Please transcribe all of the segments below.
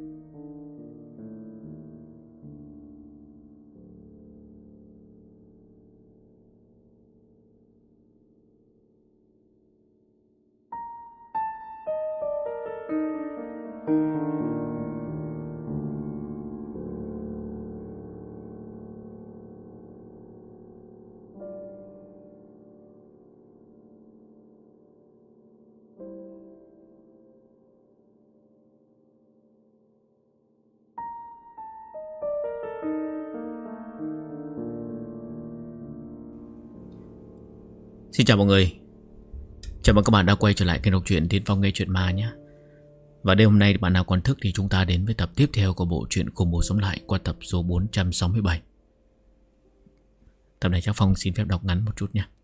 Xin chào mọi người. Chào mừng các bạn đã quay trở lại kênh đọc truyện Tiến Phong nghe truyện ma nhé. Và đêm hôm nay bạn nào còn thức thì chúng ta đến với tập tiếp theo của bộ truyện Khủng Bố Sống Lại qua tập số 467. Tập này chắc Phong xin phép đọc ngắn một chút nhé.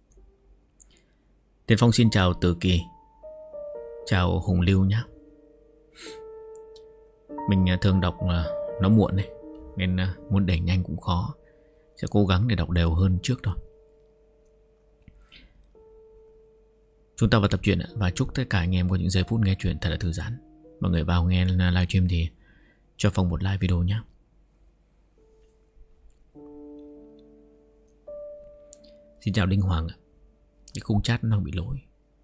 Tiến Phong xin chào Tử Kỳ, chào Hùng Lưu nhé. Mình thường đọc nó muộn này, nên muốn đẩy nhanh cũng khó. Sẽ cố gắng để đọc đều hơn trước thôi. Chúng ta vào tập truyện và chúc tất cả anh em có những giây phút nghe truyện thật là thư giãn. Mọi người vào nghe livestream thì cho Phong một like video nhé. Xin chào Đinh Hoàng ạ. Cái khung chat nó đang bị lỗi.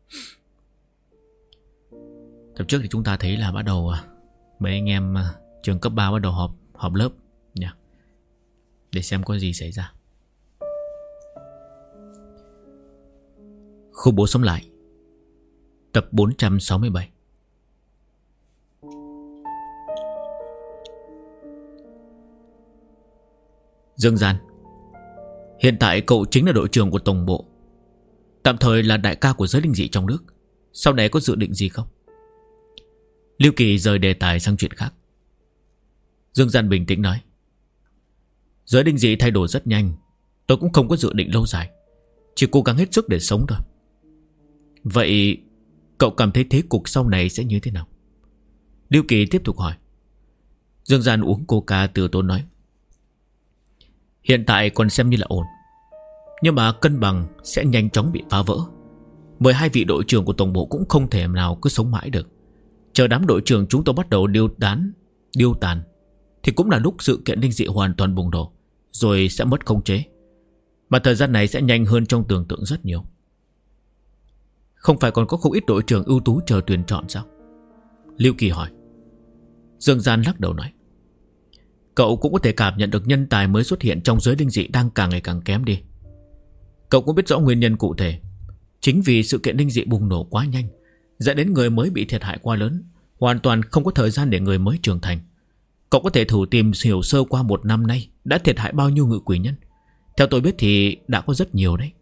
Tập trước thì chúng ta thấy là bắt đầu mấy anh em trường cấp 3 bắt đầu họp lớp nha, để xem có gì xảy ra. Khủng Bố Sống Lại tập 467. Dương Gian, hiện tại cậu chính là đội trưởng của tổng bộ, tạm thời là đại ca của giới linh dị trong nước. Sau này có dự định gì không? Lưu Kỳ rời đề tài sang chuyện khác. Dương Gian bình tĩnh nói: giới linh dị thay đổi rất nhanh, tôi cũng không có dự định lâu dài, chỉ cố gắng hết sức để sống thôi. Vậy cậu cảm thấy thế cục sau này sẽ như thế nào? Lưu Kỳ tiếp tục hỏi. Dương Gian uống coca từ tốn nói: hiện tại còn xem như là ổn, nhưng mà cân bằng sẽ nhanh chóng bị phá vỡ. 12 vị đội trưởng của tổng bộ cũng không thể nào cứ sống mãi được. Chờ đám đội trưởng chúng tôi bắt đầu điêu tàn thì cũng là lúc sự kiện linh dị hoàn toàn bùng nổ, rồi sẽ mất khống chế. Mà thời gian này sẽ nhanh hơn trong tưởng tượng rất nhiều. Không phải còn có không ít đội trưởng ưu tú chờ tuyển chọn sao? Lưu Kỳ hỏi. Dương Gian lắc đầu nói: cậu cũng có thể cảm nhận được nhân tài mới xuất hiện trong giới linh dị đang càng ngày càng kém đi. Cậu cũng biết rõ nguyên nhân cụ thể. Chính vì sự kiện linh dị bùng nổ quá nhanh, dẫn đến người mới bị thiệt hại quá lớn, hoàn toàn không có thời gian để người mới trưởng thành. Cậu có thể thử tìm hiểu sơ qua 1 năm nay đã thiệt hại bao nhiêu ngự quỷ nhân. Theo tôi biết thì đã có rất nhiều đấy.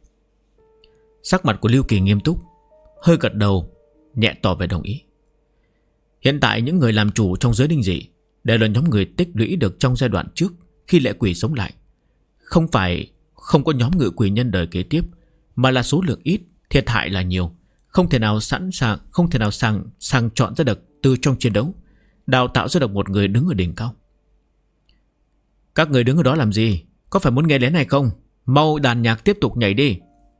Sắc mặt của Lưu Kỳ nghiêm túc, hơi gật đầu, nhẹ tỏ vẻ đồng ý. Hiện tại những người làm chủ trong giới linh dị đều là nhóm người tích lũy được trong giai đoạn trước khi lệ quỷ sống lại. Không phải không có nhóm ngự quỷ nhân đời kế tiếp, mà là số lượng ít, thiệt hại là nhiều. Không thể nào sàng chọn ra được từ trong chiến đấu, đào tạo ra được một người đứng ở đỉnh cao. Các người đứng ở đó làm gì? Có phải muốn nghe lén hay không? Mau đàn nhạc tiếp tục nhảy đi.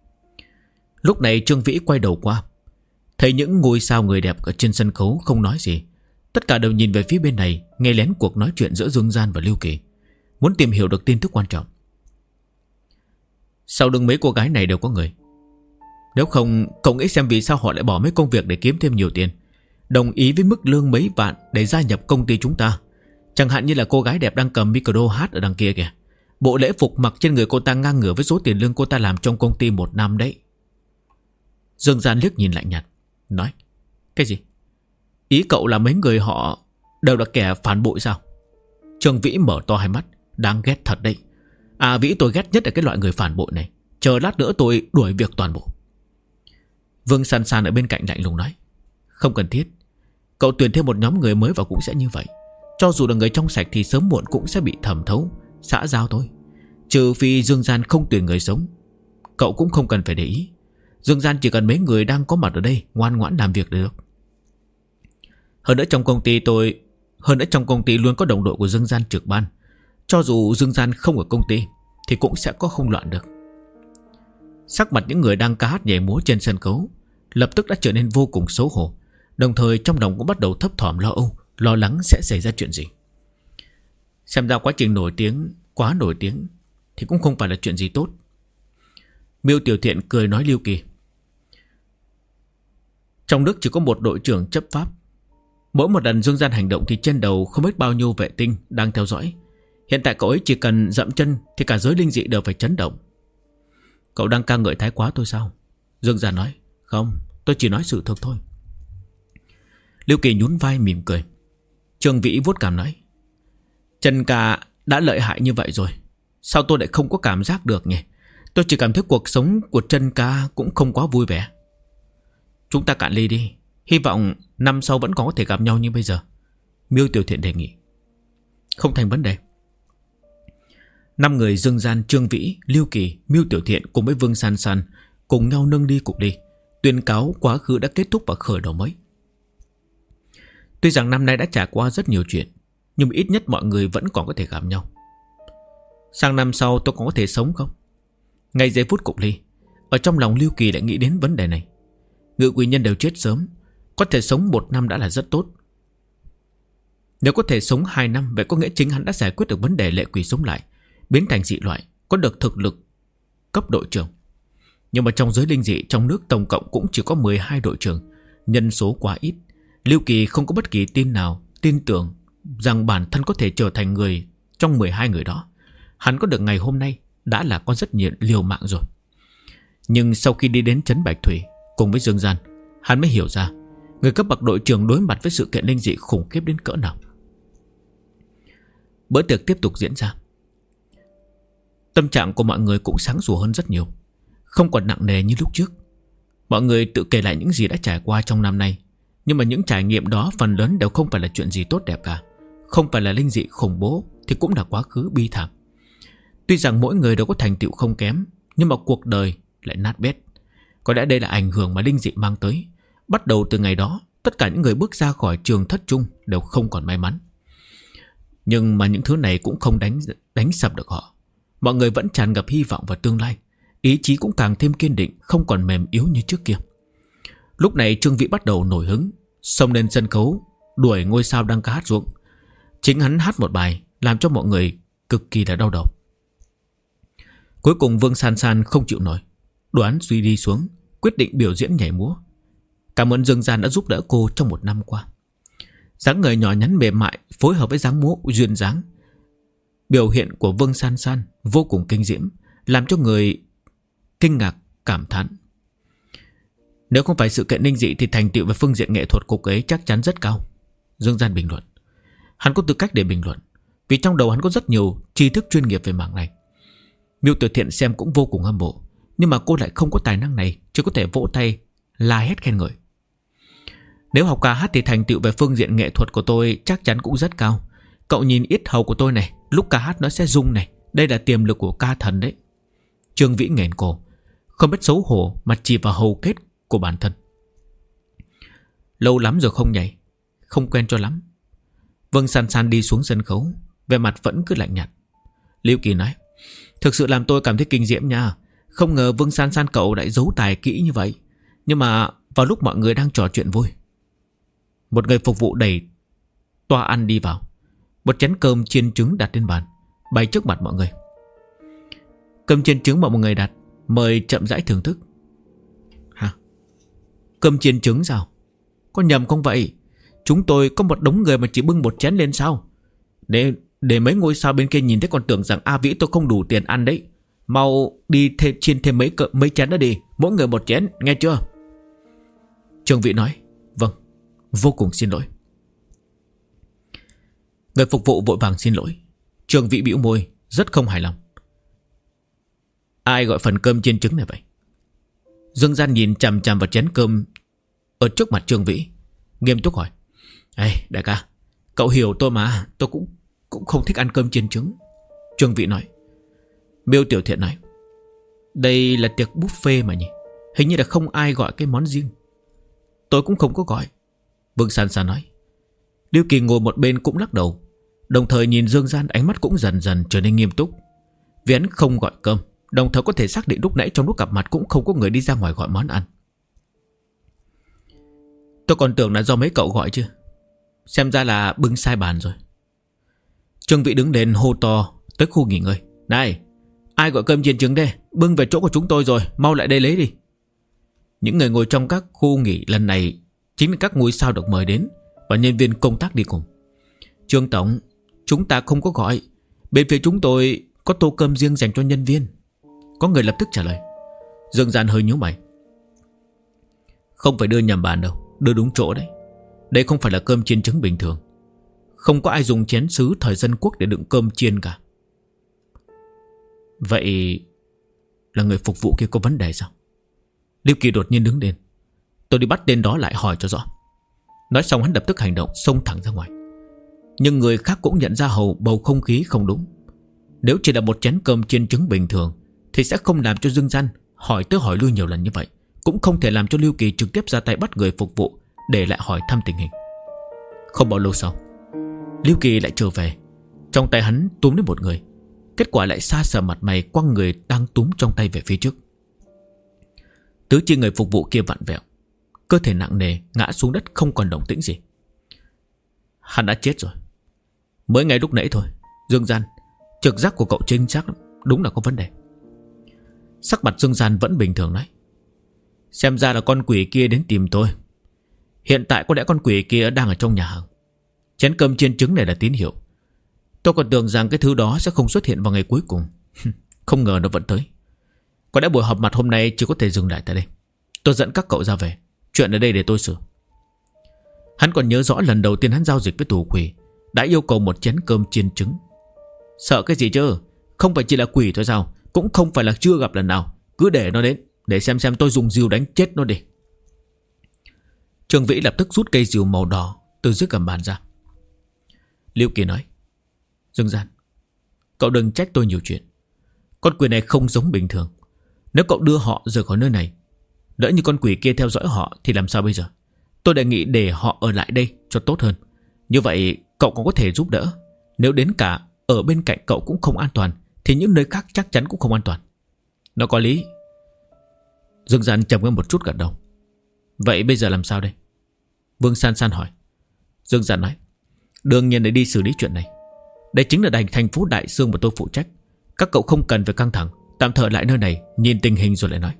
Lúc này Trương Vĩ quay đầu qua, thấy những ngôi sao người đẹp ở trên sân khấu không nói gì. Tất cả đều nhìn về phía bên này, nghe lén cuộc nói chuyện giữa Dương Gian và Lưu Kỳ, muốn tìm hiểu được tin tức quan trọng. Sau lưng mấy cô gái này đều có người. Nếu không, cậu nghĩ xem vì sao họ lại bỏ mấy công việc để kiếm thêm nhiều tiền, đồng ý với mức lương mấy vạn để gia nhập công ty chúng ta. Chẳng hạn như là cô gái đẹp đang cầm micro hát ở đằng kia kìa. Bộ lễ phục mặc trên người cô ta ngang ngửa với số tiền lương cô ta làm trong công ty 1 năm đấy. Dương Gian liếc nhìn lạnh nhạt, nói: cái gì? Ý cậu là mấy người họ đều là kẻ phản bội sao? Trương Vĩ mở to hai mắt, đáng ghét thật đấy. À, Vĩ, tôi ghét nhất là cái loại người phản bội này. Chờ lát nữa tôi đuổi việc toàn bộ. Vương San San ở bên cạnh lạnh lùng nói: không cần thiết. Cậu tuyển thêm một nhóm người mới vào cũng sẽ như vậy. Cho dù là người trong sạch thì sớm muộn cũng sẽ bị thẩm thấu, xã giao thôi. Trừ phi Dương Gian không tuyển người sống. Cậu cũng không cần phải để ý. Dương Gian chỉ cần mấy người đang có mặt ở đây ngoan ngoãn làm việc được. Hơn nữa trong công ty luôn có đồng đội của Dương Gian trực ban. Cho dù Dương Gian không ở công ty thì cũng sẽ có không loạn được. Sắc mặt những người đang ca hát nhảy múa trên sân khấu lập tức đã trở nên vô cùng xấu hổ, đồng thời trong lòng cũng bắt đầu thấp thỏm lo âu, lo lắng sẽ xảy ra chuyện gì. Xem ra quá trình nổi tiếng, quá nổi tiếng thì cũng không phải là chuyện gì tốt. Miêu Tiểu Thiện cười nói Lưu Kỳ: trong nước chỉ có một đội trưởng chấp pháp. Mỗi một lần Dương Gian hành động thì trên đầu không biết bao nhiêu vệ tinh đang theo dõi. Hiện tại cậu ấy chỉ cần dậm chân thì cả giới linh dị đều phải chấn động. Cậu đang ca ngợi thái quá tôi sao? Dương Gian nói: không, tôi chỉ nói sự thật thôi. Lưu Kỳ nhún vai mỉm cười. Trương Vĩ vuốt cằm nói: Trần ca đã lợi hại như vậy rồi, sao tôi lại không có cảm giác được nhỉ? Tôi chỉ cảm thấy cuộc sống của Trần ca cũng không quá vui vẻ. Chúng ta cạn ly đi, hy vọng năm sau vẫn có thể gặp nhau như bây giờ. Miêu Tiểu Thiện đề nghị. Không thành vấn đề. 5 người Dương Gian, Trương Vĩ, Lưu Kỳ, Miêu Tiểu Thiện cùng với Vương San San cùng nhau nâng đi cục đi, tuyên cáo quá khứ đã kết thúc và khởi đầu mới. Tuy rằng năm nay đã trải qua rất nhiều chuyện, nhưng ít nhất mọi người vẫn còn có thể gặp nhau. Sang năm sau tôi còn có thể sống không? Ngay giây phút cục ly, ở trong lòng Lưu Kỳ lại nghĩ đến vấn đề này. Ngự quỷ nhân đều chết sớm, có thể sống 1 năm đã là rất tốt. Nếu có thể sống 2 năm, vậy có nghĩa chính hắn đã giải quyết được vấn đề lệ quỷ sống lại, biến thành dị loại, có được thực lực cấp đội trưởng. Nhưng mà trong giới linh dị trong nước tổng cộng cũng chỉ có 12 đội trưởng, nhân số quá ít. Lưu Kỳ không có bất kỳ tin tưởng rằng bản thân có thể trở thành người trong 12 người đó. Hắn có được ngày hôm nay đã là có rất nhiều liều mạng rồi. Nhưng sau khi đi đến trấn Bạch Thủy cùng với Dương Gian, hắn mới hiểu ra người cấp bậc đội trưởng đối mặt với sự kiện linh dị khủng khiếp đến cỡ nào. Bữa tiệc tiếp tục diễn ra. Tâm trạng của mọi người cũng sáng sủa hơn rất nhiều, không còn nặng nề như lúc trước. Mọi người tự kể lại những gì đã trải qua trong năm nay, nhưng mà những trải nghiệm đó phần lớn đều không phải là chuyện gì tốt đẹp cả. Không phải là linh dị khủng bố thì cũng là quá khứ bi thảm. Tuy rằng mỗi người đều có thành tựu không kém, nhưng mà cuộc đời lại nát bét. Có lẽ đây là ảnh hưởng mà linh dị mang tới. Bắt đầu từ ngày đó, tất cả những người bước ra khỏi trường thất trung đều không còn may mắn. Nhưng mà những thứ này cũng không đánh sập được họ. Mọi người vẫn tràn ngập hy vọng vào tương lai, ý chí cũng càng thêm kiên định, không còn mềm yếu như trước kia. Lúc này Trương Vĩ bắt đầu nổi hứng, xông lên sân khấu đuổi ngôi sao đang ca hát xuống. Chính hắn hát một bài làm cho mọi người cực kỳ là đau đầu. Cuối cùng Vương San San không chịu nổi, đoán suy đi xuống, quyết định biểu diễn nhảy múa. Cảm ơn Dương Gian đã giúp đỡ cô trong 1 năm qua. Dáng người nhỏ nhắn mềm mại phối hợp với dáng múa duyên dáng, biểu hiện của Vương San San vô cùng kinh diễm, làm cho người kinh ngạc cảm thán. Nếu không phải sự kiện linh dị thì thành tựu về phương diện nghệ thuật của cô ấy chắc chắn rất cao. Dương Gian bình luận. Hắn có tư cách để bình luận, vì trong đầu hắn có rất nhiều tri thức chuyên nghiệp về mảng này. Miêu Tiểu Thiện xem cũng vô cùng hâm mộ, nhưng mà cô lại không có tài năng này, chỉ có thể vỗ tay la hét khen ngợi. Nếu học ca hát thì thành tựu về phương diện nghệ thuật của tôi chắc chắn cũng rất cao. Cậu nhìn yết hầu của tôi này, lúc ca hát nó sẽ rung này, đây là tiềm lực của ca thần đấy. Trương Vĩ nghển cổ, không biết xấu hổ mà chỉ vào hầu kết của bản thân. Lâu lắm rồi không nhảy, không quen cho lắm. Vương San San đi xuống sân khấu, vẻ mặt vẫn cứ lạnh nhạt. Lưu Kỳ nói: thực sự làm tôi cảm thấy kinh diễm nha. Không ngờ Vương San San cậu lại giấu tài kỹ như vậy. Nhưng mà vào lúc mọi người đang trò chuyện vui, một người phục vụ đẩy toa ăn đi vào. Một chén cơm chiên trứng đặt lên bàn, bày trước mặt mọi người. Cơm chiên trứng mà mọi người đặt, mời chậm rãi thưởng thức. Hả? Cơm chiên trứng sao? Có nhầm không vậy? Chúng tôi có một đống người mà chỉ bưng một chén lên sao? Để mấy ngôi sao bên kia nhìn thấy còn tưởng rằng A Vĩ tôi không đủ tiền ăn đấy. Mau đi chiên thêm mấy chén đó đi, mỗi người một chén, nghe chưa? Trương Vĩ nói: vâng, vô cùng xin lỗi. Người phục vụ vội vàng xin lỗi. Trương Vĩ bĩu môi, rất không hài lòng. Ai gọi phần cơm chiên trứng này vậy? Dương Gian nhìn chằm chằm vào chén cơm ở trước mặt Trương Vĩ, nghiêm túc hỏi: Ê đại ca, cậu hiểu tôi mà, tôi cũng không thích ăn cơm chiên trứng. Trương Vĩ nói. Miêu Tiểu Thiện nói: đây là tiệc buffet mà nhỉ, hình như là không ai gọi cái món riêng. Tôi cũng không có gọi. Vương San San nói. Lưu Kỳ ngồi một bên cũng lắc đầu, đồng thời nhìn Dương Gian, ánh mắt cũng dần dần trở nên nghiêm túc. Vì hắn không gọi cơm, đồng thời có thể xác định lúc nãy trong lúc gặp mặt cũng không có người đi ra ngoài gọi món ăn. Tôi còn tưởng là do mấy cậu gọi chứ. Xem ra là bưng sai bàn rồi. Trương Vĩ đứng lên hô to tới khu nghỉ ngơi. Này, ai gọi cơm chiên trứng đây? Bưng về chỗ của chúng tôi rồi, mau lại đây lấy đi. Những người ngồi trong các khu nghỉ lần này chính là các ngôi sao được mời đến và nhân viên công tác đi cùng. Trương tổng, chúng ta không có gọi. Bên phía chúng tôi có tô cơm riêng dành cho nhân viên. Có người lập tức trả lời. Dương Gian hơi nhíu mày. Không phải đưa nhầm bàn đâu, đưa đúng chỗ đấy. Đây không phải là cơm chiên trứng bình thường. Không có ai dùng chén sứ thời dân quốc để đựng cơm chiên cả. Vậy là người phục vụ kia có vấn đề sao? Lưu Kỳ đột nhiên đứng lên. Tôi đi bắt tên đó lại hỏi cho rõ. Nói xong hắn lập tức hành động, xông thẳng ra ngoài. Nhưng người khác cũng nhận ra bầu không khí không đúng. Nếu chỉ là một chén cơm chiên trứng bình thường thì sẽ không làm cho Dương Gian hỏi tới hỏi lui nhiều lần như vậy. Cũng không thể làm cho Lưu Kỳ trực tiếp ra tay bắt người phục vụ để lại hỏi thăm tình hình. Không bao lâu sau, Lưu Kỳ lại trở về. Trong tay hắn túm đến một người. Kết quả lại xa sờ mặt mày quăng người đang túm trong tay về phía trước. Tứ chi người phục vụ kia vặn vẹo, cơ thể nặng nề ngã xuống đất không còn động tĩnh gì. Hắn đã chết rồi. Mới ngay lúc nãy thôi. Dương Gian, trực giác của cậu chính xác lắm. Đúng là có vấn đề. Sắc mặt Dương Gian vẫn bình thường nói. Xem ra là con quỷ kia đến tìm tôi. Hiện tại có lẽ con quỷ kia đang ở trong nhà hàng. Chén cơm chiên trứng này là tín hiệu. Tôi còn tưởng rằng cái thứ đó sẽ không xuất hiện vào ngày cuối cùng. Không ngờ nó vẫn tới. Có lẽ buổi họp mặt hôm nay chỉ có thể dừng lại tại đây. Tôi dẫn các cậu ra về. Chuyện ở đây để tôi xử. Hắn còn nhớ rõ lần đầu tiên hắn giao dịch với tù quỷ đã yêu cầu một chén cơm chiên trứng. Sợ cái gì chứ? Không phải chỉ là quỷ thôi sao? Cũng không phải là chưa gặp lần nào. Cứ để nó đến, để xem tôi dùng rìu đánh chết nó đi. Trương Vĩ lập tức rút cây rìu màu đỏ từ dưới gầm bàn ra. Lưu Kỳ nói. Dương Gian, cậu đừng trách tôi nhiều chuyện. Con quỷ này không giống bình thường. Nếu cậu đưa họ rời khỏi nơi này, lỡ như con quỷ kia theo dõi họ thì làm sao bây giờ? Tôi đề nghị để họ ở lại đây cho tốt hơn. Như vậy cậu cũng có thể giúp đỡ. Nếu đến cả ở bên cạnh cậu cũng không an toàn thì những nơi khác chắc chắn cũng không an toàn. Nó có lý. Dương Gian trầm ngâm một chút gật đầu. Vậy bây giờ làm sao đây? Vương San San hỏi. Dương Gian nói. Đương nhiên để đi xử lý chuyện này. Đây chính là thành phố Đại Sương mà tôi phụ trách. Các cậu không cần phải căng thẳng. Tạm thời lại nơi này, nhìn tình hình rồi lại nói.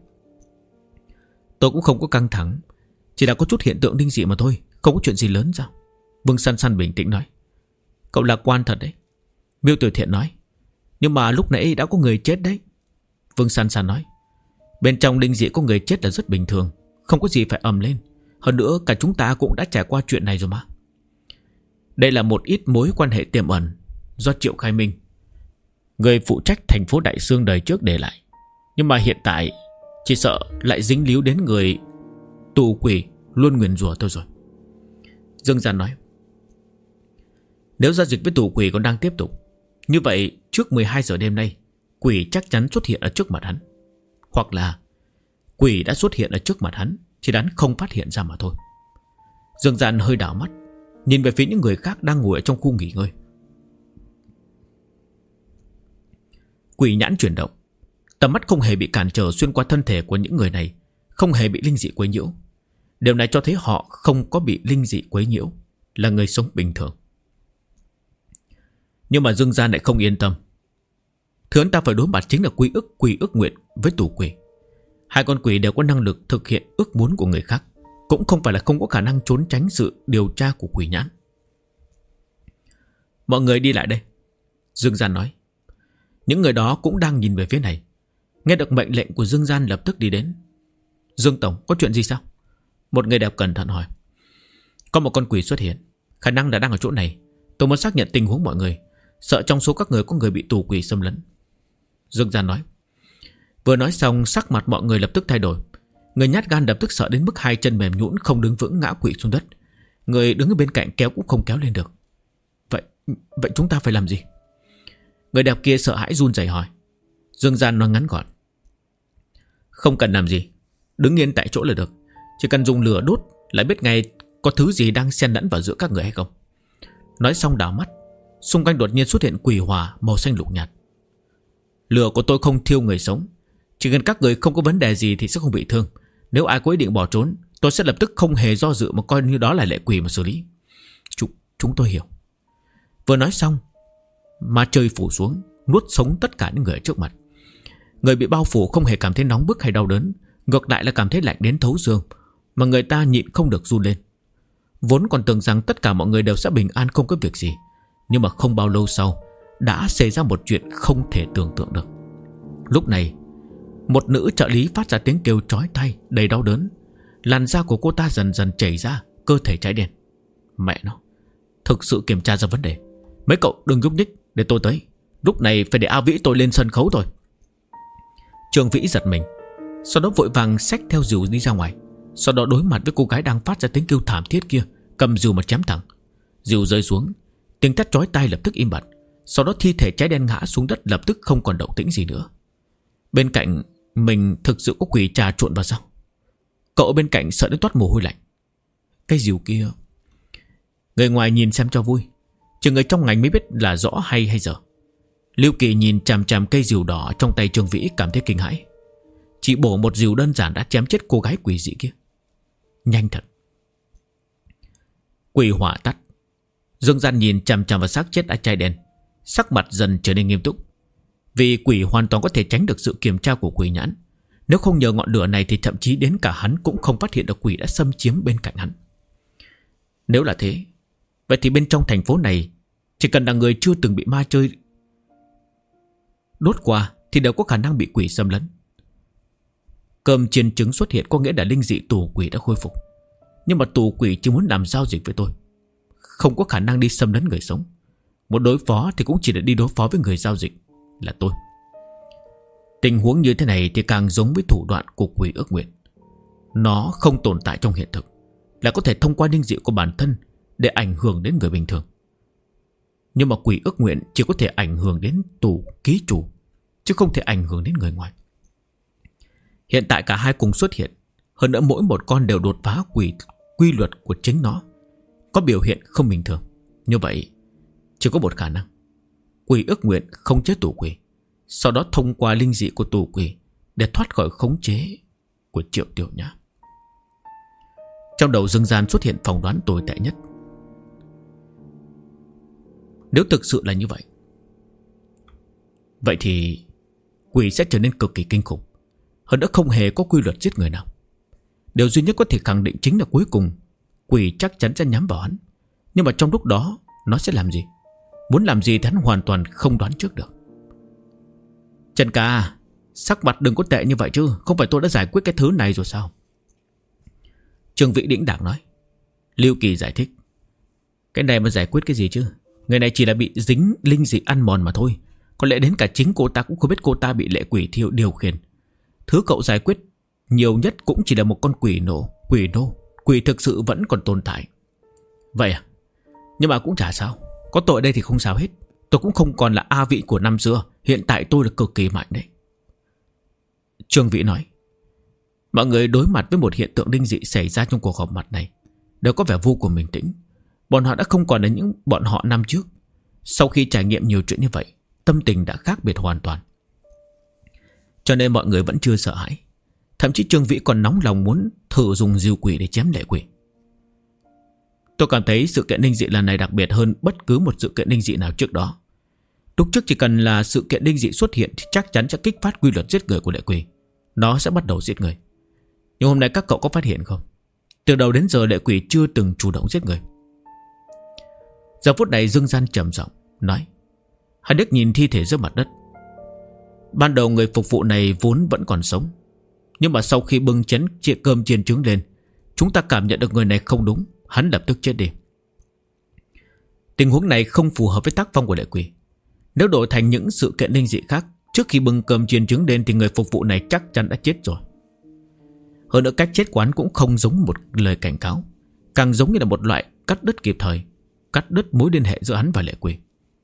Tôi cũng không có căng thẳng. Chỉ là có chút hiện tượng linh dị mà thôi. Không có chuyện gì lớn sao? Vương San San bình tĩnh nói. Cậu lạc quan thật đấy. Miêu Tiểu Thiện nói. Nhưng mà lúc nãy đã có người chết đấy. Vương San San nói. Bên trong linh dị có người chết là rất bình thường. Không có gì phải ầm lên. Hơn nữa cả chúng ta cũng đã trải qua chuyện này rồi mà. Đây là một ít mối quan hệ tiềm ẩn do Triệu Khai Minh, người phụ trách thành phố Đại Sương đời trước để lại. Nhưng mà hiện tại chỉ sợ lại dính líu đến người tù quỷ luôn nguyền rủa tôi rồi. Dương Gian nói. Nếu giao dịch với tù quỷ còn đang tiếp tục, như vậy trước 12 giờ đêm nay quỷ chắc chắn xuất hiện ở trước mặt hắn. Hoặc là quỷ đã xuất hiện ở trước mặt hắn, chỉ hắn không phát hiện ra mà thôi. Dương Gian hơi đảo mắt, nhìn về phía những người khác đang ngồi ở trong khu nghỉ ngơi. Quỷ nhãn chuyển động, tầm mắt không hề bị cản trở xuyên qua thân thể của những người này, không hề bị linh dị quấy nhiễu. Điều này cho thấy họ không có bị linh dị quấy nhiễu, là người sống bình thường. Nhưng mà Dương Gian lại không yên tâm. Thứ hắn ta phải đối mặt chính là quỷ ước nguyện với tù quỷ. Hai con quỷ đều có năng lực thực hiện ước muốn của người khác, cũng không phải là không có khả năng trốn tránh sự điều tra của quỷ nhãn. Mọi người đi lại đây, Dương Gian nói. Những người đó cũng đang nhìn về phía này. Nghe được mệnh lệnh của Dương Gian lập tức đi đến. Dương Tổng, có chuyện gì sao? Một người đẹp cẩn thận hỏi. Có một con quỷ xuất hiện, khả năng là đang ở chỗ này. Tôi muốn xác nhận tình huống mọi người, sợ trong số các người có người bị tù quỷ xâm lấn. Dương Gian nói. Vừa nói xong sắc mặt mọi người lập tức thay đổi. Người nhát gan lập tức sợ đến mức hai chân mềm nhũn không đứng vững ngã quỵ xuống đất. Người đứng ở bên cạnh kéo cũng không kéo lên được. Vậy chúng ta phải làm gì? Người đẹp kia sợ hãi run rẩy hỏi. Dương Gian nói ngắn gọn. Không cần làm gì, đứng yên tại chỗ là được. Chỉ cần dùng lửa đốt là biết ngay có thứ gì đang xen lẫn vào giữa các người hay không. Nói xong đảo mắt, xung quanh đột nhiên xuất hiện quỷ hỏa màu xanh lục nhạt. Lửa của tôi không thiêu người sống. Chỉ cần các người không có vấn đề gì thì sẽ không bị thương. Nếu ai có ý định bỏ trốn, tôi sẽ lập tức không hề do dự mà coi như đó là lệ quỷ mà xử lý. Chúng tôi hiểu. Vừa nói xong, ma trời phủ xuống, nuốt sống tất cả những người ở trước mặt. Người bị bao phủ không hề cảm thấy nóng bức hay đau đớn, ngược lại là cảm thấy lạnh đến thấu xương, mà người ta nhịn không được run lên. Vốn còn tưởng rằng tất cả mọi người đều sẽ bình an không có việc gì, nhưng mà không bao lâu sau đã xảy ra một chuyện không thể tưởng tượng được. Lúc này, một nữ trợ lý phát ra tiếng kêu chói tai đầy đau đớn. Làn da của cô ta dần dần chảy ra, cơ thể cháy đen. Mẹ nó, thực sự kiểm tra ra vấn đề. Mấy cậu đừng nhúc nhích, để tôi tới. Lúc này phải để A Vĩ tôi lên sân khấu rồi. Trương Vĩ giật mình, sau đó vội vàng xách theo rìu đi ra ngoài. Sau đó đối mặt với cô gái đang phát ra tiếng kêu thảm thiết kia, cầm rìu mà chém thẳng. Rìu rơi xuống, tiếng thét chói tai lập tức im bặt. Sau đó thi thể cháy đen ngã xuống đất, lập tức không còn động tĩnh gì nữa. Bên cạnh mình thực sự có quỷ trà trộn vào sao? Cậu bên cạnh sợ đến toát mồ hôi lạnh. Cái rìu kia, người ngoài nhìn xem cho vui, chứ người trong ngành mới biết là rõ hay dở. Lưu Kỳ nhìn chằm chằm cây rìu đỏ trong tay Trương Vĩ, cảm thấy kinh hãi. Chỉ bổ một rìu đơn giản đã chém chết cô gái quỷ dị kia. Nhanh thật. Quỷ hỏa tắt. Dương Gian nhìn chằm chằm vào xác chết đã cháy đen, sắc mặt dần trở nên nghiêm túc. Vì quỷ hoàn toàn có thể tránh được sự kiểm tra của quỷ nhãn. Nếu không nhờ ngọn lửa này thì thậm chí đến cả hắn cũng không phát hiện được quỷ đã xâm chiếm bên cạnh hắn. Nếu là thế, vậy thì bên trong thành phố này, chỉ cần là người chưa từng bị ma chơi đốt qua thì đều có khả năng bị quỷ xâm lấn. Cơm chiên trứng xuất hiện có nghĩa là linh dị tù quỷ đã khôi phục. Nhưng mà tù quỷ chỉ muốn làm giao dịch với tôi, không có khả năng đi xâm lấn người sống. Một đối phó thì cũng chỉ là đi đối phó với người giao dịch, là tôi. Tình huống như thế này thì càng giống với thủ đoạn của quỷ ước nguyện. Nó không tồn tại trong hiện thực, là có thể thông qua linh dị của bản thân để ảnh hưởng đến người bình thường. Nhưng mà quỷ ước nguyện chỉ có thể ảnh hưởng đến tù ký chủ, chứ không thể ảnh hưởng đến người ngoài. Hiện tại cả hai cùng xuất hiện, hơn nữa mỗi một con đều đột phá quy luật của chính nó, có biểu hiện không bình thường. Như vậy chỉ có một khả năng: quỷ ước nguyện không chế tù quỷ, sau đó thông qua linh dị của tù quỷ để thoát khỏi khống chế của Triệu Tiểu Nhã. Trong đầu Dương Gian xuất hiện phỏng đoán tồi tệ nhất. Nếu thực sự là như vậy, vậy thì quỷ sẽ trở nên cực kỳ kinh khủng, hơn nữa không hề có quy luật giết người nào. Điều duy nhất có thể khẳng định chính là cuối cùng quỷ chắc chắn sẽ nhắm vào hắn. Nhưng mà trong lúc đó nó sẽ làm gì, muốn làm gì thì hắn hoàn toàn không đoán trước được. Trần ca, sắc mặt đừng có tệ như vậy chứ, không phải tôi đã giải quyết cái thứ này rồi sao? Trương Vĩ đĩnh đạc nói. Lưu Kỳ giải thích. Cái này mà giải quyết cái gì chứ? Người này chỉ là bị dính linh dị ăn mòn mà thôi. Có lẽ đến cả chính cô ta cũng không biết cô ta bị lệ quỷ thiêu điều khiển. Thứ cậu giải quyết nhiều nhất cũng chỉ là một con quỷ nô. Quỷ thực sự vẫn còn tồn tại. Vậy à? Nhưng mà cũng chả sao, có tội ở đây thì không sao hết. Tôi cũng không còn là A Vĩ của năm xưa. Hiện tại tôi là cực kỳ mạnh đấy. Trương Vĩ nói. Mọi người đối mặt với một hiện tượng linh dị xảy ra trong cuộc họp mặt này đều có vẻ vô cùng bình tĩnh. Bọn họ đã không còn là những bọn họ năm trước. Sau khi trải nghiệm nhiều chuyện như vậy, tâm tình đã khác biệt hoàn toàn. Cho nên mọi người vẫn chưa sợ hãi. Thậm chí Trương Vĩ còn nóng lòng muốn thử dùng diều quỷ để chém lệ quỷ. Tôi cảm thấy sự kiện linh dị lần này đặc biệt hơn bất cứ một sự kiện linh dị nào trước đó. Lúc trước chỉ cần là sự kiện linh dị xuất hiện thì chắc chắn sẽ kích phát quy luật giết người của lệ quỷ. Nó sẽ bắt đầu giết người. Nhưng hôm nay các cậu có phát hiện không? Từ đầu đến giờ lệ quỷ chưa từng chủ động giết người. Giờ phút này Dương Gian trầm giọng nói. Hắn Đức nhìn thi thể dưới mặt đất. Ban đầu người phục vụ này vốn vẫn còn sống, nhưng mà sau khi bưng chén cơm chiên trứng lên, chúng ta cảm nhận được người này không đúng. Hắn lập tức chết đi. Tình huống này không phù hợp với tác phong của lệ quỷ. Nếu đổi thành những sự kiện linh dị khác, trước khi bưng cơm chiên trứng lên thì người phục vụ này chắc chắn đã chết rồi. Hơn nữa cách chết của hắn cũng không giống một lời cảnh cáo, càng giống như là một loại cắt đứt kịp thời, cắt đứt mối liên hệ giữa hắn và lệ quỷ.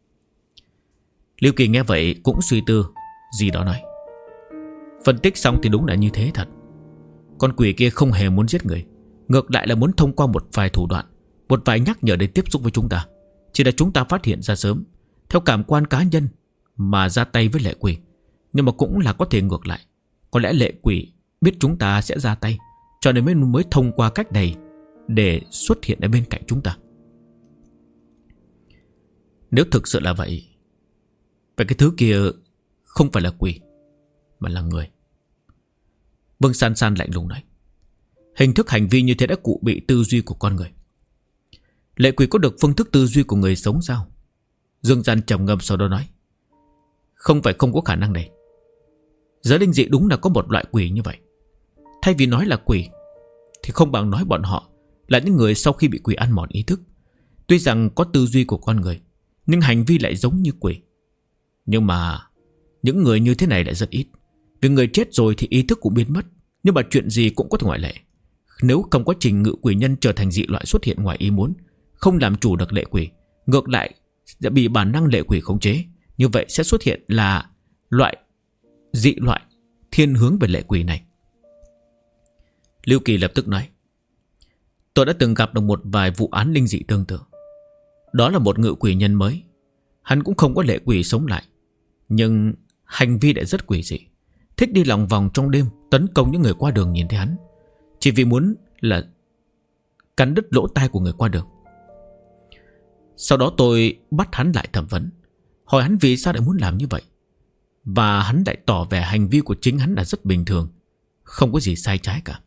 Lưu Kỳ nghe vậy cũng suy tư gì đó nói. Phân tích xong thì đúng là như thế thật. Con quỷ kia không hề muốn giết người, ngược lại là muốn thông qua một vài thủ đoạn, một vài nhắc nhở để tiếp xúc với chúng ta. Chỉ là chúng ta phát hiện ra sớm, theo cảm quan cá nhân mà ra tay với lệ quỷ. Nhưng mà cũng là có thể ngược lại. Có lẽ lệ quỷ biết chúng ta sẽ ra tay, cho nên mới thông qua cách này để xuất hiện ở bên cạnh chúng ta. Nếu thực sự là vậy, vậy cái thứ kia không phải là quỷ, mà là người. Vương San San lạnh lùng nói. Hình thức hành vi như thế đã cụ bị tư duy của con người. Lệ quỷ có được phương thức tư duy của người sống sao? Dương Gian trầm ngâm sau đó nói. Không phải không có khả năng này. Giới linh dị đúng là có một loại quỷ như vậy. Thay vì nói là quỷ thì không bằng nói bọn họ là những người sau khi bị quỷ ăn mòn ý thức. Tuy rằng có tư duy của con người, nhưng hành vi lại giống như quỷ. Nhưng mà những người như thế này lại rất ít. Vì người chết rồi thì ý thức cũng biến mất. Nhưng mà chuyện gì cũng có ngoại lệ. Nếu không có trình ngự quỷ nhân trở thành dị loại xuất hiện ngoài ý muốn, không làm chủ được lệ quỷ, ngược lại sẽ bị bản năng lệ quỷ khống chế, như vậy sẽ xuất hiện là dị loại thiên hướng về lệ quỷ này. Lưu Kỳ lập tức nói. Tôi đã từng gặp được một vài vụ án linh dị tương tự. Đó là một ngự quỷ nhân mới. Hắn cũng không có lệ quỷ sống lại, nhưng hành vi lại rất quỷ dị. Thích đi lòng vòng trong đêm, tấn công những người qua đường nhìn thấy hắn, chỉ vì muốn là cắn đứt lỗ tai của người qua đường. Sau đó tôi bắt hắn lại thẩm vấn, hỏi hắn vì sao lại muốn làm như vậy. Và hắn lại tỏ vẻ hành vi của chính hắn là rất bình thường, không có gì sai trái cả.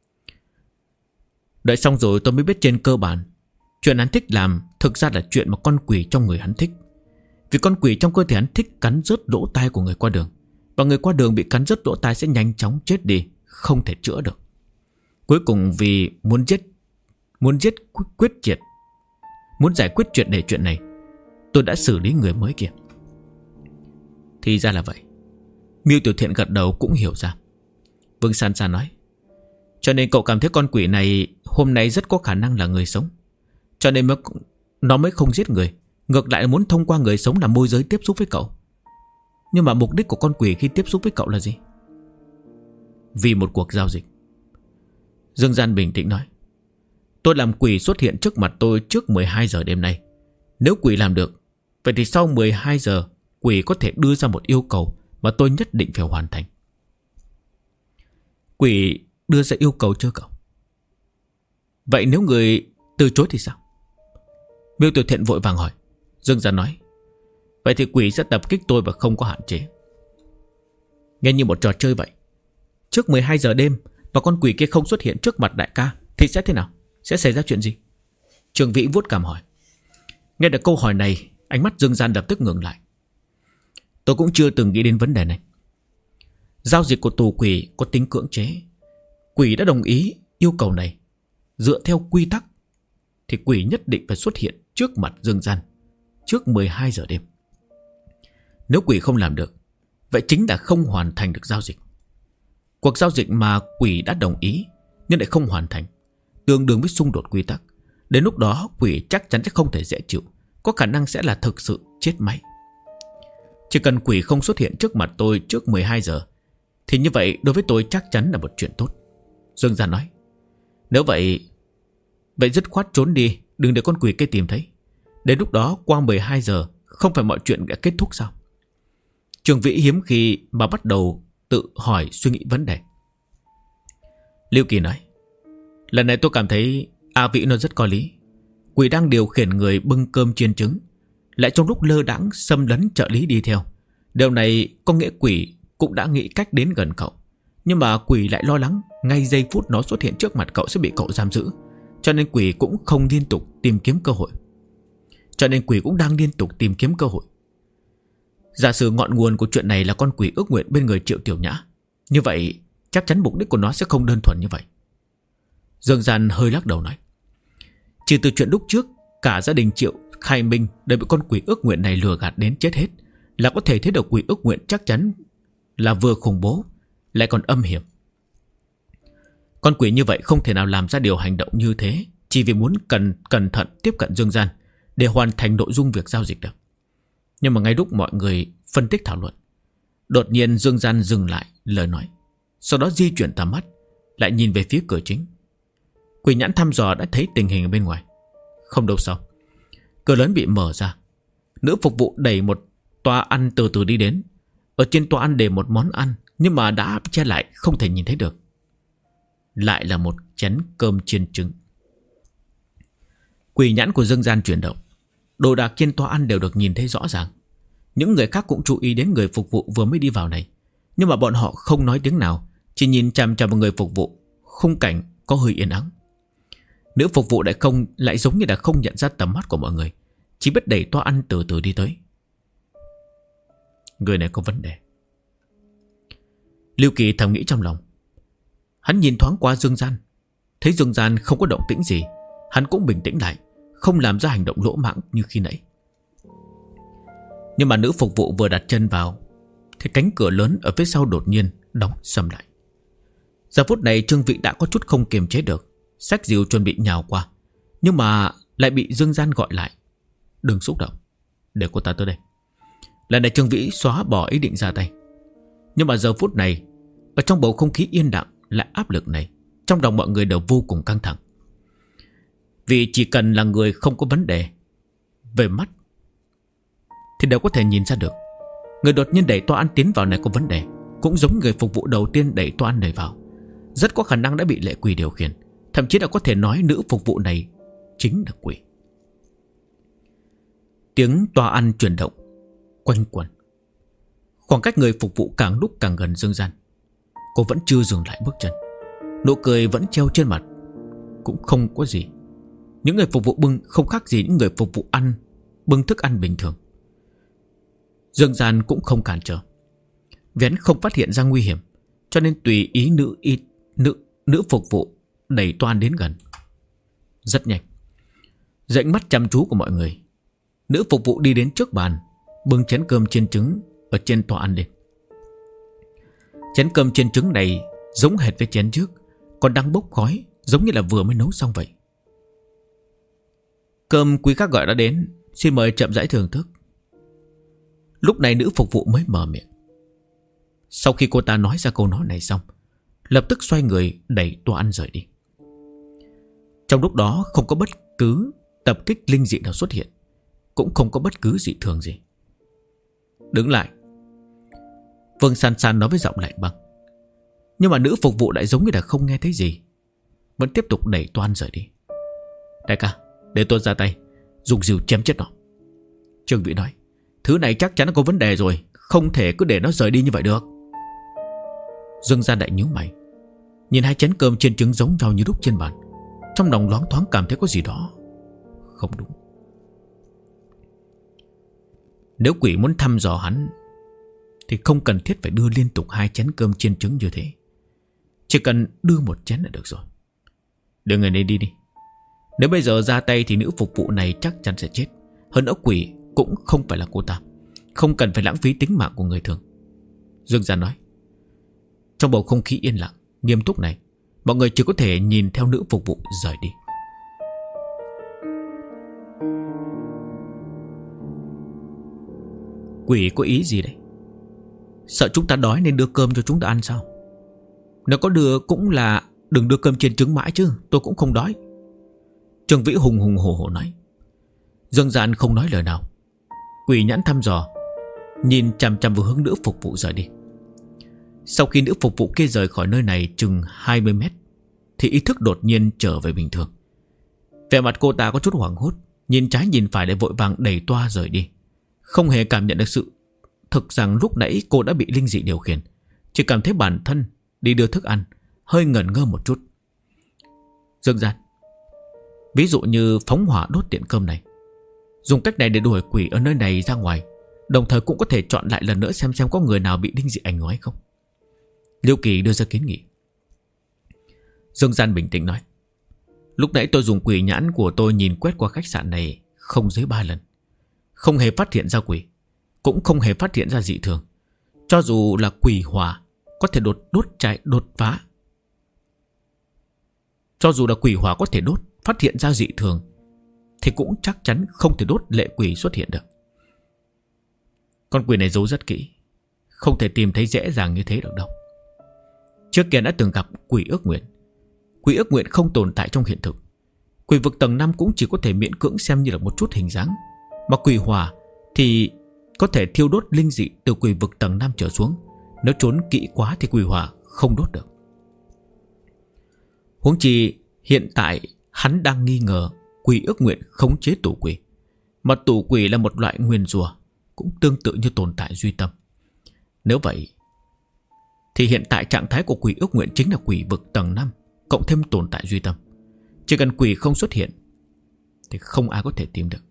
Đợi xong rồi tôi mới biết trên cơ bản chuyện hắn thích làm thực ra là chuyện mà con quỷ trong người hắn thích. Vì con quỷ trong cơ thể hắn thích cắn rớt lỗ tai của người qua đường, và người qua đường bị cắn rớt lỗ tai sẽ nhanh chóng chết đi, không thể chữa được. Cuối cùng vì muốn giải quyết triệt để chuyện này, tôi đã xử lý người mới kia. Thì ra là vậy. Miêu Tiểu Thiện gật đầu cũng hiểu ra. Vương San San nói. Cho nên cậu cảm thấy con quỷ này hôm nay rất có khả năng là người sống, cho nên nó mới không giết người, ngược lại muốn thông qua người sống làm môi giới tiếp xúc với cậu. Nhưng mà mục đích của con quỷ khi tiếp xúc với cậu là gì? Vì một cuộc giao dịch. Dương Gian bình tĩnh nói. Tôi làm quỷ xuất hiện trước mặt tôi trước 12 giờ đêm nay. Nếu quỷ làm được, vậy thì sau 12 giờ quỷ có thể đưa ra một yêu cầu mà tôi nhất định phải hoàn thành. Quỷ đưa ra yêu cầu chưa cậu? Vậy nếu người từ chối thì sao? Miêu Tiểu Thiện vội vàng hỏi. Dương Gian nói. Vậy thì quỷ sẽ tập kích tôi và không có hạn chế. Nghe như một trò chơi vậy. Trước 12 giờ đêm mà con quỷ kia không xuất hiện trước mặt đại ca thì sẽ thế nào? Sẽ xảy ra chuyện gì? Trường Vĩ vuốt cằm hỏi. Nghe được câu hỏi này, ánh mắt Dương Gian lập tức ngừng lại. Tôi cũng chưa từng nghĩ đến vấn đề này. Giao dịch của tù quỷ có tính cưỡng chế. Quỷ đã đồng ý yêu cầu này. Dựa theo quy tắc thì quỷ nhất định phải xuất hiện trước mặt Dương Gian trước 12 giờ đêm. Nếu quỷ không làm được, vậy chính là không hoàn thành được giao dịch. Cuộc giao dịch mà quỷ đã đồng ý nhưng lại không hoàn thành, tương đương với xung đột quy tắc. Đến lúc đó quỷ chắc chắn sẽ không thể dễ chịu, có khả năng sẽ là thực sự chết máy. Chỉ cần quỷ không xuất hiện trước mặt tôi trước 12 giờ thì như vậy đối với tôi chắc chắn là một chuyện tốt. Dương Gian nói. Nếu vậy dứt khoát trốn đi, đừng để con quỷ kia tìm thấy. Đến lúc đó qua 12 giờ không phải mọi chuyện đã kết thúc sao? Trường Vĩ hiếm khi mà bắt đầu tự hỏi suy nghĩ vấn đề. Lưu Kỳ nói. Lần này tôi cảm thấy A Vĩ nó rất có lý. Quỷ đang điều khiển người bưng cơm chiên trứng, lại trong lúc lơ đãng xâm lấn trợ lý đi theo. Điều này có nghĩa quỷ cũng đã nghĩ cách đến gần cậu, nhưng mà quỷ lại lo lắng ngay giây phút nó xuất hiện trước mặt cậu sẽ bị cậu giam giữ, cho nên quỷ cũng không liên tục tìm kiếm cơ hội. Giả sử ngọn nguồn của chuyện này là con quỷ ước nguyện bên người Triệu Tiểu Nhã, như vậy chắc chắn mục đích của nó sẽ không đơn thuần như vậy. Dương Gian hơi lắc đầu nói. Chỉ từ chuyện lúc trước cả gia đình Triệu Khai Minh đều bị con quỷ ước nguyện này lừa gạt đến chết hết, là có thể thấy được quỷ ước nguyện chắc chắn là vừa khủng bố lại còn âm hiểm. Con quỷ như vậy không thể nào làm ra điều hành động như thế chỉ vì muốn cẩn thận tiếp cận Dương Gian để hoàn thành nội dung việc giao dịch được. Nhưng mà ngay lúc mọi người phân tích thảo luận, đột nhiên Dương Gian dừng lại lời nói, sau đó di chuyển tầm mắt lại nhìn về phía cửa chính. Quỷ nhãn thăm dò đã thấy tình hình ở bên ngoài. Không đâu sau, cửa lớn bị mở ra. Nữ phục vụ đẩy một toa ăn từ từ đi đến. Ở trên toa ăn để một món ăn, nhưng mà đã che lại không thể nhìn thấy được. Lại là một chén cơm chiên trứng. Quỷ nhãn của Dương Gian chuyển động, Đồ đạc trên toa ăn đều được nhìn thấy rõ ràng. Những người khác cũng chú ý đến người phục vụ vừa mới đi vào này, nhưng mà bọn họ không nói tiếng nào, chỉ nhìn chằm chằm vào người phục vụ. Khung cảnh có hơi yên ắng. Nữ phục vụ lại giống như là không nhận ra tầm mắt của mọi người, chỉ biết đẩy toa ăn từ từ đi tới. Người này có vấn đề. Lưu Kỳ thầm nghĩ trong lòng. Hắn nhìn thoáng qua Dương Gian, thấy Dương Gian không có động tĩnh gì, hắn cũng bình tĩnh lại, không làm ra hành động lỗ mãng như khi nãy. Nhưng mà nữ phục vụ vừa đặt chân vào thì cánh cửa lớn ở phía sau đột nhiên đóng sầm lại. Giờ phút này Trương Vị đã có chút không kiềm chế được, xách dìu chuẩn bị nhào qua, nhưng mà lại bị Dương Gian gọi lại. Đừng xúc động, để cô ta tới đây. Lần này Trương Vĩ xóa bỏ ý định ra tay. Nhưng mà giờ phút này, ở trong bầu không khí yên lặng lại áp lực này, trong lòng mọi người đều vô cùng căng thẳng. Vì chỉ cần là người không có vấn đề về mắt thì đều có thể nhìn ra được người đột nhiên đẩy toa ăn tiến vào này có vấn đề, cũng giống người phục vụ đầu tiên đẩy toa ăn này vào, rất có khả năng đã bị lệ quỷ điều khiển. Thậm chí đã có thể nói nữ phục vụ này chính là quỷ. Tiếng toa ăn chuyển động quanh quẩn. Khoảng cách người phục vụ càng lúc càng gần Dương Gian. Cô vẫn chưa dừng lại bước chân, nụ cười vẫn treo trên mặt. Cũng không có gì. Những người phục vụ bưng không khác gì những người phục vụ ăn bưng thức ăn bình thường. Dương Gian cũng không cản trở. Vì hắn không phát hiện ra nguy hiểm, cho nên tùy ý nữ phục vụ đẩy toan đến gần. Rất nhanh, dưới ánh mắt chăm chú của mọi người, nữ phục vụ đi đến trước bàn, bưng chén cơm chiên trứng ở trên toa ăn lên. Chén cơm chiên trứng này giống hệt với chén trước, còn đang bốc khói, giống như là vừa mới nấu xong vậy. Cơm quý khách gọi đã đến, xin mời chậm rãi thưởng thức. Lúc này nữ phục vụ mới mở miệng. Sau khi cô ta nói ra câu nói này xong, lập tức xoay người đẩy toa ăn rời đi. Trong lúc đó không có bất cứ tập kích linh dị nào xuất hiện, cũng không có bất cứ dị thường gì. Đứng lại, Vương San San nói với giọng lạnh băng. Nhưng mà nữ phục vụ lại giống như là không nghe thấy gì, vẫn tiếp tục đẩy toa ăn rời đi. Đại ca, để tôi ra tay dùng dìu chém chết nó. Trương Vĩ nói. Thứ này chắc chắn có vấn đề rồi, không thể cứ để nó rời đi như vậy được. Dương Gia Đại nhíu mày, nhìn hai chén cơm chiên trứng giống nhau như đúc trên bàn, trong lòng loáng thoáng cảm thấy có gì đó không đúng. Nếu quỷ muốn thăm dò hắn thì không cần thiết phải đưa liên tục hai chén cơm chiên trứng như thế, chỉ cần đưa một chén là được rồi. Đưa người này đi đi. Nếu bây giờ ra tay thì nữ phục vụ này chắc chắn sẽ chết. Hơn nữa quỷ cũng không phải là cô ta, không cần phải lãng phí tính mạng của người thường. Dương Gia nói. Trong bầu không khí yên lặng nghiêm túc này, mọi người chỉ có thể nhìn theo nữ phục vụ rời đi. Quỷ có ý gì đây? Sợ chúng ta đói nên đưa cơm cho chúng ta ăn sao? Nếu có đưa cũng là đừng đưa cơm chiên trứng mãi chứ, tôi cũng không đói. Trương Vĩ hùng hùng hổ hổ nói. Dương Gian không nói lời nào. Quỷ nhãn thăm dò, nhìn chằm chằm vào hướng nữ phục vụ rời đi. Sau khi nữ phục vụ kia rời khỏi nơi này chừng 20 mét thì ý thức đột nhiên trở về bình thường. Vẻ mặt cô ta có chút hoảng hốt, nhìn trái nhìn phải để vội vàng đẩy toa rời đi, không hề cảm nhận được sự thực rằng lúc nãy cô đã bị linh dị điều khiển, chỉ cảm thấy bản thân đi đưa thức ăn hơi ngẩn ngơ một chút. Dương Gian, ví dụ như phóng hỏa đốt tiện cơm này, dùng cách này để đuổi quỷ ở nơi này ra ngoài, đồng thời cũng có thể chọn lại lần nữa xem có người nào bị linh dị ảnh hưởng hay không. Liêu Kỳ đưa ra kiến nghị. Dương Gian bình tĩnh nói. Lúc nãy tôi dùng quỷ nhãn của tôi nhìn quét qua khách sạn này không dưới 3 lần, không hề phát hiện ra quỷ, cũng không hề phát hiện ra dị thường. Cho dù là quỷ hỏa có thể đốt phá, cho dù là quỷ hỏa có thể phát hiện ra dị thường, thì cũng chắc chắn không thể đốt lệ quỷ xuất hiện được. Con quỷ này giấu rất kỹ, không thể tìm thấy dễ dàng như thế được đâu. Trước kia đã từng gặp quỷ ước nguyện. Quỷ ước nguyện không tồn tại trong hiện thực. Quỷ vực tầng 5 cũng chỉ có thể miễn cưỡng xem như là một chút hình dáng, mà quỷ hỏa thì có thể thiêu đốt linh dị từ quỷ vực tầng 5 trở xuống. Nếu trốn kỹ quá thì quỷ hỏa không đốt được. Huống chi hiện tại hắn đang nghi ngờ quỷ ước nguyện khống chế tù quỷ, Mà tù quỷ là một loại nguyền rủa, cũng tương tự như tồn tại duy tâm. Nếu vậy thì hiện tại trạng thái của quỷ ước nguyện chính là quỷ vực tầng 5 cộng thêm tồn tại duy tâm. Chỉ cần quỷ không xuất hiện thì không ai có thể tìm được.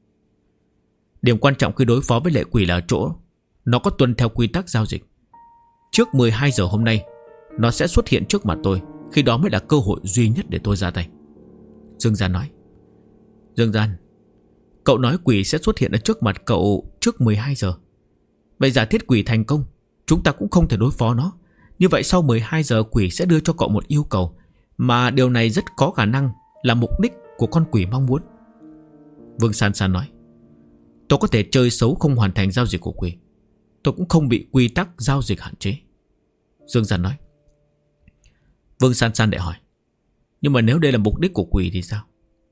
Điểm quan trọng khi đối phó với lệ quỷ là ở chỗ nó có tuân theo quy tắc giao dịch. Trước 12 giờ hôm nay nó sẽ xuất hiện trước mặt tôi. Khi đó mới là cơ hội duy nhất để tôi ra tay. Dương Gian nói. Dương Gian, cậu nói quỷ sẽ xuất hiện ở trước mặt cậu trước 12 giờ. Vậy giả thiết quỷ thành công, chúng ta cũng không thể đối phó nó. Như vậy sau 12 giờ quỷ sẽ đưa cho cậu một yêu cầu, mà điều này rất có khả năng là mục đích của con quỷ mong muốn. Vương San San nói. Tôi có thể chơi xấu không hoàn thành giao dịch của quỷ. Tôi cũng không bị quy tắc giao dịch hạn chế. Dương Gian nói. Vương San San lại hỏi. Nhưng mà nếu đây là mục đích của quỷ thì sao?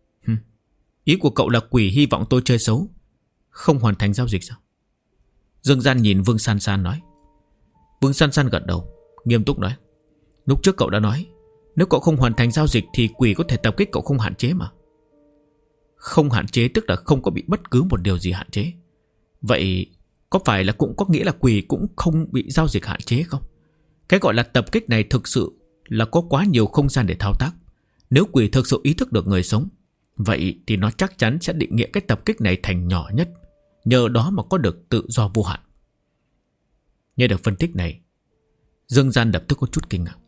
Ý của cậu là quỷ hy vọng tôi chơi xấu, không hoàn thành giao dịch sao? Dương Gian nhìn Vương San San nói. Vương San San gật đầu, nghiêm túc nói. Lúc trước cậu đã nói, nếu cậu không hoàn thành giao dịch thì quỷ có thể tập kích cậu không hạn chế mà. Không hạn chế tức là không có bị bất cứ một điều gì hạn chế. Vậy có phải là cũng có nghĩa là quỷ cũng không bị giao dịch hạn chế không? Cái gọi là tập kích này thực sự là có quá nhiều không gian để thao tác. Nếu quỷ thực sự ý thức được người sống, vậy thì nó chắc chắn sẽ định nghĩa cái tập kích này thành nhỏ nhất, nhờ đó mà có được tự do vô hạn. Nghe được phân tích này, Dương Gian lập tức có chút kinh ngạc.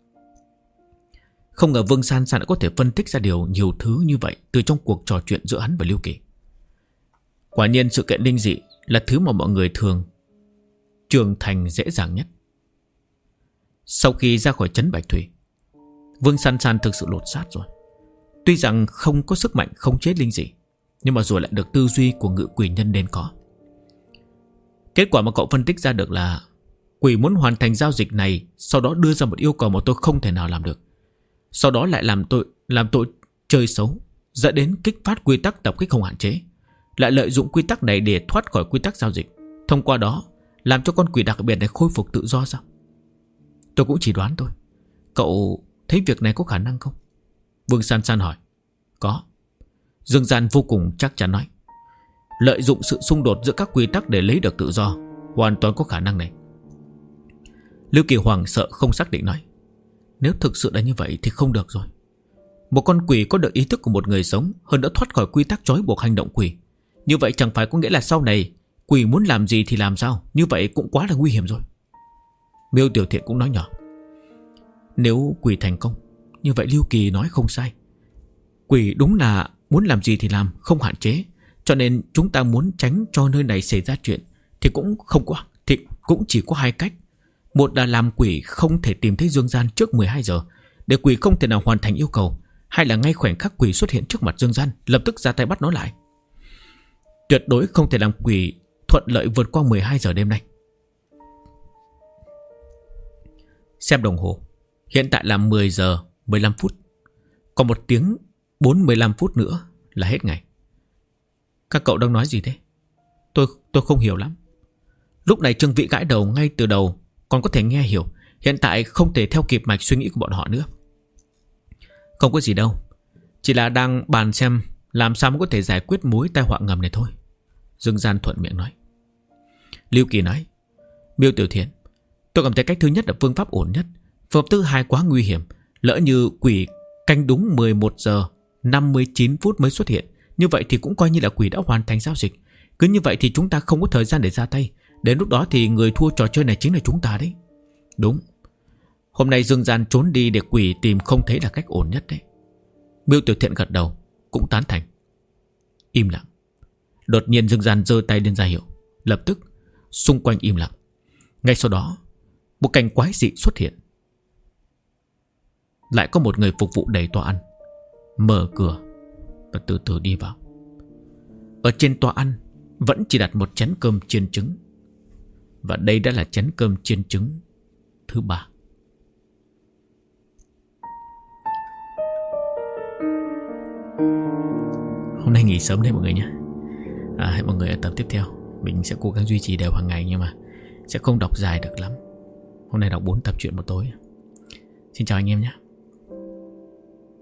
Không ngờ Vương San San đã có thể phân tích ra nhiều thứ như vậy từ trong cuộc trò chuyện giữa hắn và Lưu Kỳ. Quả nhiên sự kiện linh dị là thứ mà mọi người thường trưởng thành dễ dàng nhất. Sau khi ra khỏi trấn Bạch Thủy, Vương San San thực sự lột xác rồi. Tuy rằng không có sức mạnh khống chế linh dị, nhưng mà rồi lại được tư duy của ngự quỷ nhân nên có. Kết quả mà cậu phân tích ra được là quỷ muốn hoàn thành giao dịch này, sau đó đưa ra một yêu cầu mà tôi không thể nào làm được. Sau đó lại làm tội chơi xấu, dẫn đến kích phát quy tắc tập kích không hạn chế, lại lợi dụng quy tắc này để thoát khỏi quy tắc giao dịch, thông qua đó làm cho con quỷ đặc biệt này khôi phục tự do sao? Tôi cũng chỉ đoán thôi. Cậu thấy việc này có khả năng không? Vương San San hỏi. Có. Dương Gian vô cùng chắc chắn nói. Lợi dụng sự xung đột giữa các quy tắc để lấy được tự do, hoàn toàn có khả năng này. Lưu Kỳ hoảng sợ không xác định nói. Nếu thực sự là như vậy thì không được rồi. Một con quỷ có được ý thức của một người sống, hơn nữa thoát khỏi quy tắc trói buộc hành động quỷ. Như vậy chẳng phải có nghĩa là sau này quỷ muốn làm gì thì làm sao? Như vậy cũng quá là nguy hiểm rồi. Miêu Tiểu Thiện cũng nói nhỏ. Nếu quỷ thành công, như vậy Lưu Kỳ nói không sai. Quỷ đúng là muốn làm gì thì làm, không hạn chế. Cho nên chúng ta muốn tránh cho nơi này xảy ra chuyện thì cũng chỉ có hai cách. Một là làm quỷ không thể tìm thấy Dương Gian trước 12 giờ, để quỷ không thể nào hoàn thành yêu cầu. Hay là ngay khoảnh khắc quỷ xuất hiện trước mặt Dương Gian, lập tức ra tay bắt nó lại. Tuyệt đối không thể làm quỷ thuận lợi vượt qua 12 giờ đêm nay. Xem đồng hồ, hiện tại là 10 giờ 15 phút. Còn 1 tiếng 45 phút nữa là hết ngày. Các cậu đang nói gì thế? Tôi không hiểu lắm. Lúc này Trương Vĩ gãi đầu ngay từ đầu, còn có thể nghe hiểu. Hiện tại không thể theo kịp mạch suy nghĩ của bọn họ nữa. Không có gì đâu, chỉ là đang bàn xem làm sao mới có thể giải quyết mối tai họa ngầm này thôi. Dương Gian thuận miệng nói. Lưu Kỳ nói. Miêu Tiểu Thiện, tôi cảm thấy cách thứ nhất là phương pháp ổn nhất. Phương pháp thứ hai quá nguy hiểm. Lỡ như quỷ canh đúng 11 giờ 59 phút mới xuất hiện, như vậy thì cũng coi như là quỷ đã hoàn thành giao dịch. Cứ như vậy thì chúng ta không có thời gian để ra tay. Đến lúc đó thì người thua trò chơi này chính là chúng ta đấy. Đúng. Hôm nay Dương Gian trốn đi để quỷ tìm không thấy là cách ổn nhất đấy. Miêu Tiểu Thiện gật đầu, cũng tán thành. Im lặng. Đột nhiên Dương Gian giơ tay lên ra hiệu. Lập tức xung quanh im lặng. Ngay sau đó một cảnh quái dị xuất hiện. Lại có một người phục vụ đầy toa ăn mở cửa và từ từ đi vào. Ở trên toa ăn vẫn chỉ đặt một chén cơm chiên trứng. Và đây đã là chén cơm chiên trứng thứ 3. Hôm nay nghỉ sớm đấy mọi người nhé. Hẹn mọi người ở tập tiếp theo. Mình sẽ cố gắng duy trì đều hàng ngày, nhưng mà sẽ không đọc dài được lắm. Hôm nay đọc 4 tập truyện một tối. Xin chào anh em nhé.